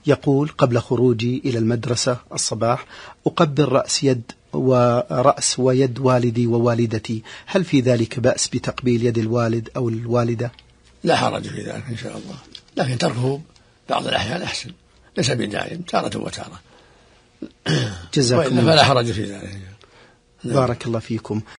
يقول: قبل خروجي إلى المدرسة الصباح أقبل رأس ويد والدي ووالدتي، هل في ذلك بأس بتقبيل يد الوالد أو الوالدة؟ لا حرج في ذلك إن شاء الله، لكن تركه بعض الأحيان أحسن، ليس بدائم، تارة وتارة. جزاكم الله، فلا حرج في ذلك. بارك الله فيكم.